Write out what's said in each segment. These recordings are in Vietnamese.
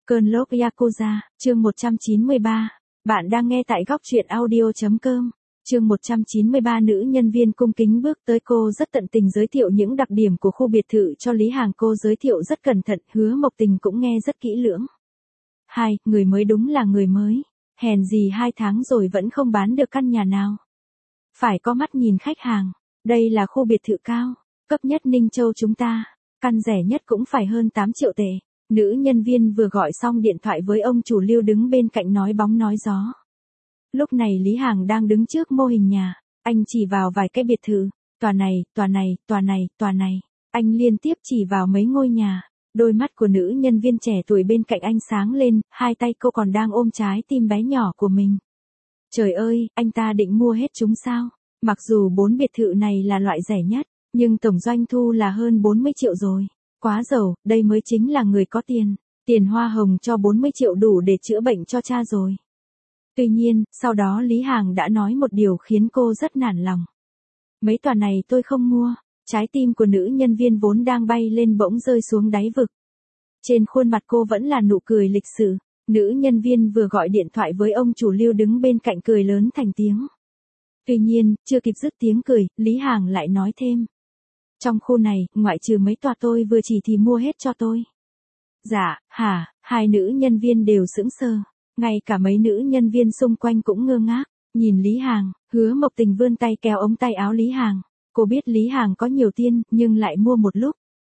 Cơn lốc Yakuza, chương 193. Bạn đang nghe tại góc truyện audio.com. Chương 193 nữ nhân viên cung kính bước tới, cô rất tận tình giới thiệu những đặc điểm của khu biệt thự cho Lý Hàng. Cô giới thiệu rất cẩn thận, Hứa Mộc Tình cũng nghe rất kỹ lưỡng. Người mới đúng là người mới. Hèn gì 2 tháng rồi vẫn không bán được căn nhà nào. Phải có mắt nhìn khách hàng. Đây là khu biệt thự cao cấp nhất Ninh Châu chúng ta. Căn rẻ nhất cũng phải hơn 8 triệu tệ. Nữ nhân viên vừa gọi xong điện thoại với ông chủ Lưu đứng bên cạnh nói bóng nói gió. Lúc này Lý Hàng đang đứng trước mô hình nhà, anh chỉ vào vài cái biệt thự, tòa này, tòa này, tòa này, tòa này. Anh liên tiếp chỉ vào mấy ngôi nhà. Đôi mắt của nữ nhân viên trẻ tuổi bên cạnh anh sáng lên, hai tay cô còn đang ôm trái tim bé nhỏ của mình. Trời ơi, anh ta định mua hết chúng sao? Mặc dù 4 biệt thự này là loại rẻ nhất, nhưng tổng doanh thu là hơn 40 triệu rồi. Quá giàu, đây mới chính là người có tiền. Tiền hoa hồng cho 40 triệu đủ để chữa bệnh cho cha rồi. Tuy nhiên, sau đó Lý Hàng đã nói một điều khiến cô rất nản lòng. Mấy tòa này tôi không mua. Trái tim của nữ nhân viên vốn đang bay lên bỗng rơi xuống đáy vực. Trên khuôn mặt cô vẫn là nụ cười lịch sự. Nữ nhân viên vừa gọi điện thoại với ông chủ Lưu đứng bên cạnh cười lớn thành tiếng. Tuy nhiên, chưa kịp dứt tiếng cười, Lý Hàng lại nói thêm. Trong khu này, ngoại trừ mấy tòa tôi vừa chỉ thì mua hết cho tôi. Dạ, hả? Hai nữ nhân viên đều sững sờ. Ngay cả mấy nữ nhân viên xung quanh cũng ngơ ngác. Nhìn Lý Hàng, Hứa Mộc Tình vươn tay kéo ống tay áo Lý Hàng. Cô biết Lý Hàng có nhiều tiền, nhưng lại mua một lúc.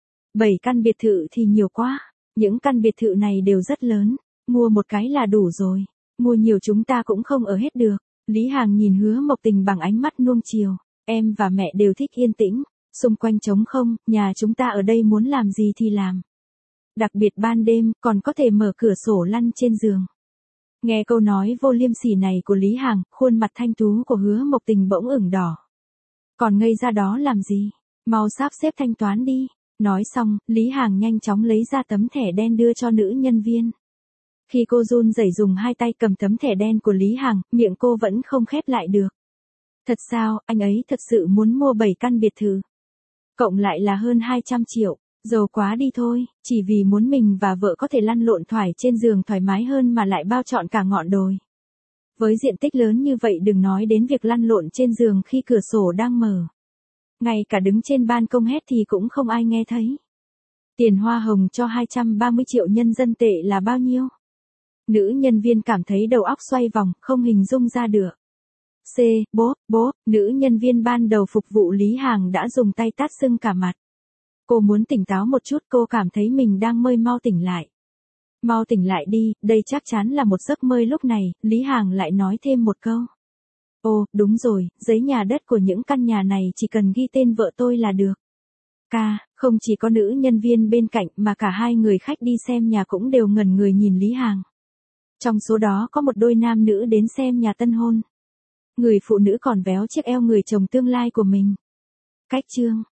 7 căn biệt thự thì nhiều quá. Những căn biệt thự này đều rất lớn. Mua một cái là đủ rồi. Mua nhiều chúng ta cũng không ở hết được. Lý Hàng nhìn Hứa Mộc Tình bằng ánh mắt nuông chiều. Em và mẹ đều thích yên tĩnh. Xung quanh trống không, nhà chúng ta ở đây muốn làm gì thì làm. Đặc biệt ban đêm, còn có thể mở cửa sổ lăn trên giường. Nghe câu nói vô liêm sỉ này của Lý Hàng, khuôn mặt thanh tú của Hứa Mộc Tình bỗng ửng đỏ. Còn ngây ra đó làm gì? Mau sắp xếp thanh toán đi. Nói xong, Lý Hàng nhanh chóng lấy ra tấm thẻ đen đưa cho nữ nhân viên. Khi cô run rẩy dùng hai tay cầm tấm thẻ đen của Lý Hàng, miệng cô vẫn không khép lại được. Thật sao, anh ấy thật sự muốn mua 7 căn biệt thự. Cộng lại là hơn 200 triệu. Giàu quá đi thôi, chỉ vì muốn mình và vợ có thể lăn lộn thoải trên giường thoải mái hơn mà lại bao trọn cả ngọn đồi. Với diện tích lớn như vậy đừng nói đến việc lăn lộn trên giường khi cửa sổ đang mở. Ngay cả đứng trên ban công hét thì cũng không ai nghe thấy. Tiền hoa hồng cho 230 triệu nhân dân tệ là bao nhiêu? Nữ nhân viên cảm thấy đầu óc xoay vòng, không hình dung ra được. Bố, nữ nhân viên ban đầu phục vụ Lý Hàng đã dùng tay tát sưng cả mặt. Cô muốn tỉnh táo một chút, cô cảm thấy mình đang mơ, mau tỉnh lại. Mau tỉnh lại đi, đây chắc chắn là một giấc mơ. Lúc này, Lý Hàng lại nói thêm một câu. Ồ, đúng rồi, giấy nhà đất của những căn nhà này chỉ cần ghi tên vợ tôi là được. Không chỉ có nữ nhân viên bên cạnh mà cả hai người khách đi xem nhà cũng đều ngẩn người nhìn Lý Hàng. Trong số đó có một đôi nam nữ đến xem nhà tân hôn. Người phụ nữ còn véo chiếc eo người chồng tương lai của mình. Cách chương